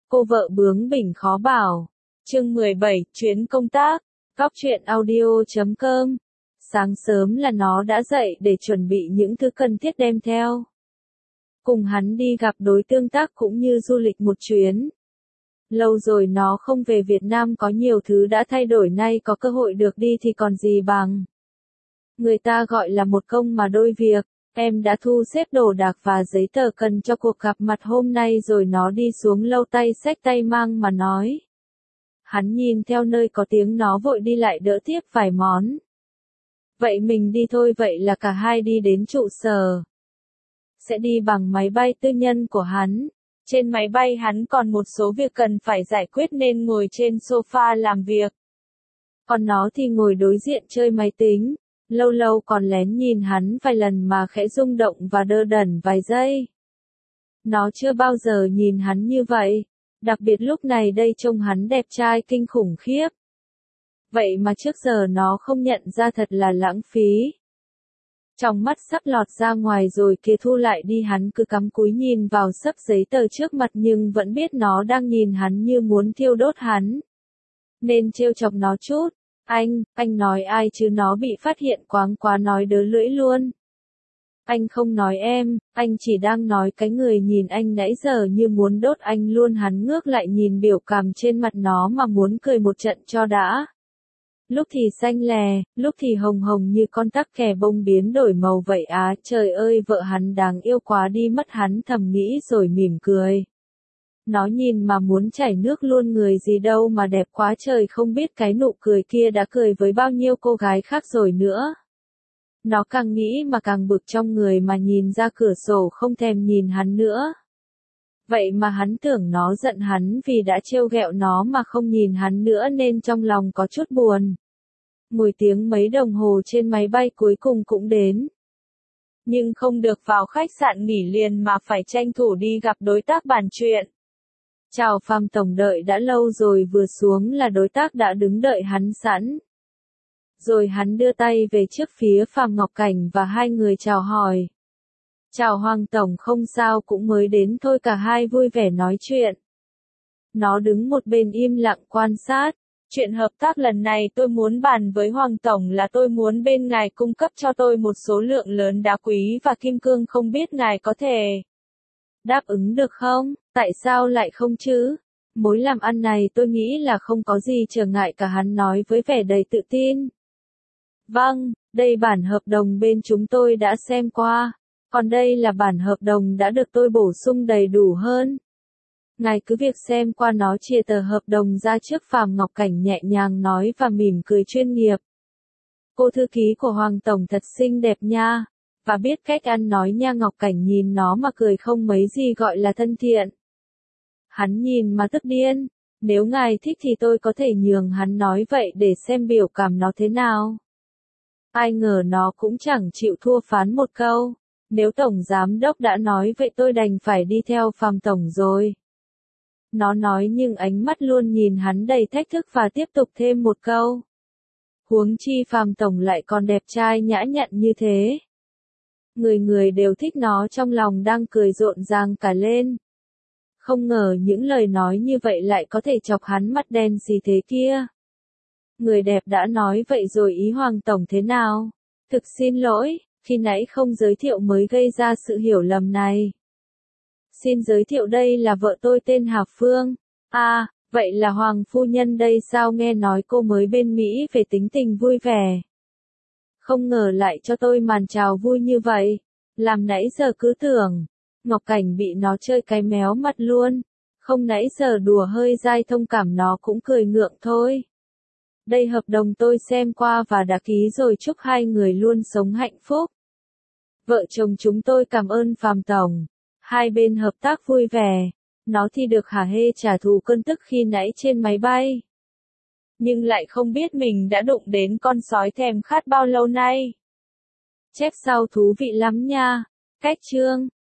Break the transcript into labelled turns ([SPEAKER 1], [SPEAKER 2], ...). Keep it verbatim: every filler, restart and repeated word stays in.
[SPEAKER 1] Cô vợ bướng bỉnh khó bảo. Chương mười bảy, chuyến công tác. Góc truyện audio chấm com. Sáng sớm là nó đã dậy để chuẩn bị những thứ cần thiết đem theo. Cùng hắn đi gặp đối tương tác cũng như du lịch một chuyến. Lâu rồi nó không về Việt Nam, có nhiều thứ đã thay đổi, nay có cơ hội được đi thì còn gì bằng. Người ta gọi là một công mà đôi việc. Em đã thu xếp đồ đạc và giấy tờ cần cho cuộc gặp mặt hôm nay rồi. Nó đi xuống lâu tay xách tay mang mà nói. Hắn nhìn theo nơi có tiếng nó vội đi lại đỡ tiếp vài món. Vậy mình đi thôi. Vậy là cả hai đi đến trụ sở. Sẽ đi bằng máy bay tư nhân của hắn. Trên máy bay hắn còn một số việc cần phải giải quyết nên ngồi trên sofa làm việc. Còn nó thì ngồi đối diện chơi máy tính. Lâu lâu còn lén nhìn hắn vài lần mà khẽ rung động và đơ đẩn vài giây. Nó chưa bao giờ nhìn hắn như vậy. Đặc biệt lúc này đây trông hắn đẹp trai kinh khủng khiếp. Vậy mà trước giờ nó không nhận ra, thật là lãng phí. Trong mắt sắp lọt ra ngoài rồi kia thu lại đi, hắn cứ cắm cúi nhìn vào xấp giấy tờ trước mặt nhưng vẫn biết nó đang nhìn hắn như muốn thiêu đốt hắn. Nên trêu chọc nó chút. Anh, anh nói ai chứ? Nó bị phát hiện quáng quá nói đớ lưỡi luôn. Anh không nói em, anh chỉ đang nói cái người nhìn anh nãy giờ như muốn đốt anh luôn. Hắn ngước lại nhìn biểu cảm trên mặt nó mà muốn cười một trận cho đã. Lúc thì xanh lè, lúc thì hồng hồng như con tắc kè bông biến đổi màu vậy á. Trời ơi, vợ hắn đáng yêu quá đi mất, hắn thầm nghĩ rồi mỉm cười. Nó nhìn mà muốn chảy nước luôn, người gì đâu mà đẹp quá trời, không biết cái nụ cười kia đã cười với bao nhiêu cô gái khác rồi nữa. Nó càng nghĩ mà càng bực trong người mà nhìn ra cửa sổ không thèm nhìn hắn nữa. Vậy mà hắn tưởng nó giận hắn vì đã trêu ghẹo nó mà không nhìn hắn nữa nên trong lòng có chút buồn. Mười tiếng mấy đồng hồ trên máy bay cuối cùng cũng đến. Nhưng không được vào khách sạn nghỉ liền mà phải tranh thủ đi gặp đối tác bàn chuyện. Chào Phạm Tổng, đợi đã lâu rồi, vừa xuống là đối tác đã đứng đợi hắn sẵn. Rồi hắn đưa tay về trước phía Phạm Ngọc Cảnh và hai người chào hỏi. Chào Hoàng Tổng, không sao, cũng mới đến thôi. Cả hai vui vẻ nói chuyện. Nó đứng một bên im lặng quan sát. Chuyện hợp tác lần này tôi muốn bàn với Hoàng Tổng là tôi muốn bên ngài cung cấp cho tôi một số lượng lớn đá quý và kim cương, không biết ngài có thể đáp ứng được không? Tại sao lại không chứ? Mối làm ăn này tôi nghĩ là không có gì trở ngại cả, hắn nói với vẻ đầy tự tin. Vâng, đây bản hợp đồng bên chúng tôi đã xem qua. Còn đây là bản hợp đồng đã được tôi bổ sung đầy đủ hơn. Ngài cứ việc xem qua. Nó chia tờ hợp đồng ra trước Phạm Ngọc Cảnh nhẹ nhàng nói và mỉm cười chuyên nghiệp. Cô thư ký của Hoàng Tổng thật xinh đẹp nha. Và biết cách ăn nói nha. Ngọc Cảnh nhìn nó mà cười không mấy gì gọi là thân thiện. Hắn nhìn mà tức điên. Nếu ngài thích thì tôi có thể nhường. Hắn nói vậy để xem biểu cảm nó thế nào. Ai ngờ nó cũng chẳng chịu thua phán một câu. Nếu Tổng Giám Đốc đã nói vậy tôi đành phải đi theo Phạm Tổng rồi. Nó nói nhưng ánh mắt luôn nhìn hắn đầy thách thức và tiếp tục thêm một câu. Huống chi Phạm Tổng lại còn đẹp trai nhã nhặn như thế. Người người đều thích nó, trong lòng đang cười rộn ràng cả lên. Không ngờ những lời nói như vậy lại có thể chọc hắn mắt đen gì thế kia. Người đẹp đã nói vậy rồi, ý Hoàng Tổng thế nào? Thực xin lỗi, khi nãy không giới thiệu mới gây ra sự hiểu lầm này. Xin giới thiệu, đây là vợ tôi tên Hà Phương. À, vậy là Hoàng Phu Nhân đây sao? Nghe nói cô mới bên Mỹ về, tính tình vui vẻ. Không ngờ lại cho tôi màn chào vui như vậy. Làm nãy giờ cứ tưởng. Ngọc Cảnh bị nó chơi cái méo mặt luôn. Không, nãy giờ đùa hơi dai thông cảm, nó cũng cười ngượng thôi. Đây hợp đồng tôi xem qua và đã ký rồi, chúc hai người luôn sống hạnh phúc. Vợ chồng chúng tôi cảm ơn Phạm Tổng. Hai bên hợp tác vui vẻ. Nó thì được hả hê trả thù cơn tức khi nãy trên máy bay. Nhưng lại không biết mình đã đụng đến con sói thèm khát bao lâu nay. Chép sau thú vị lắm nha. Cách chương.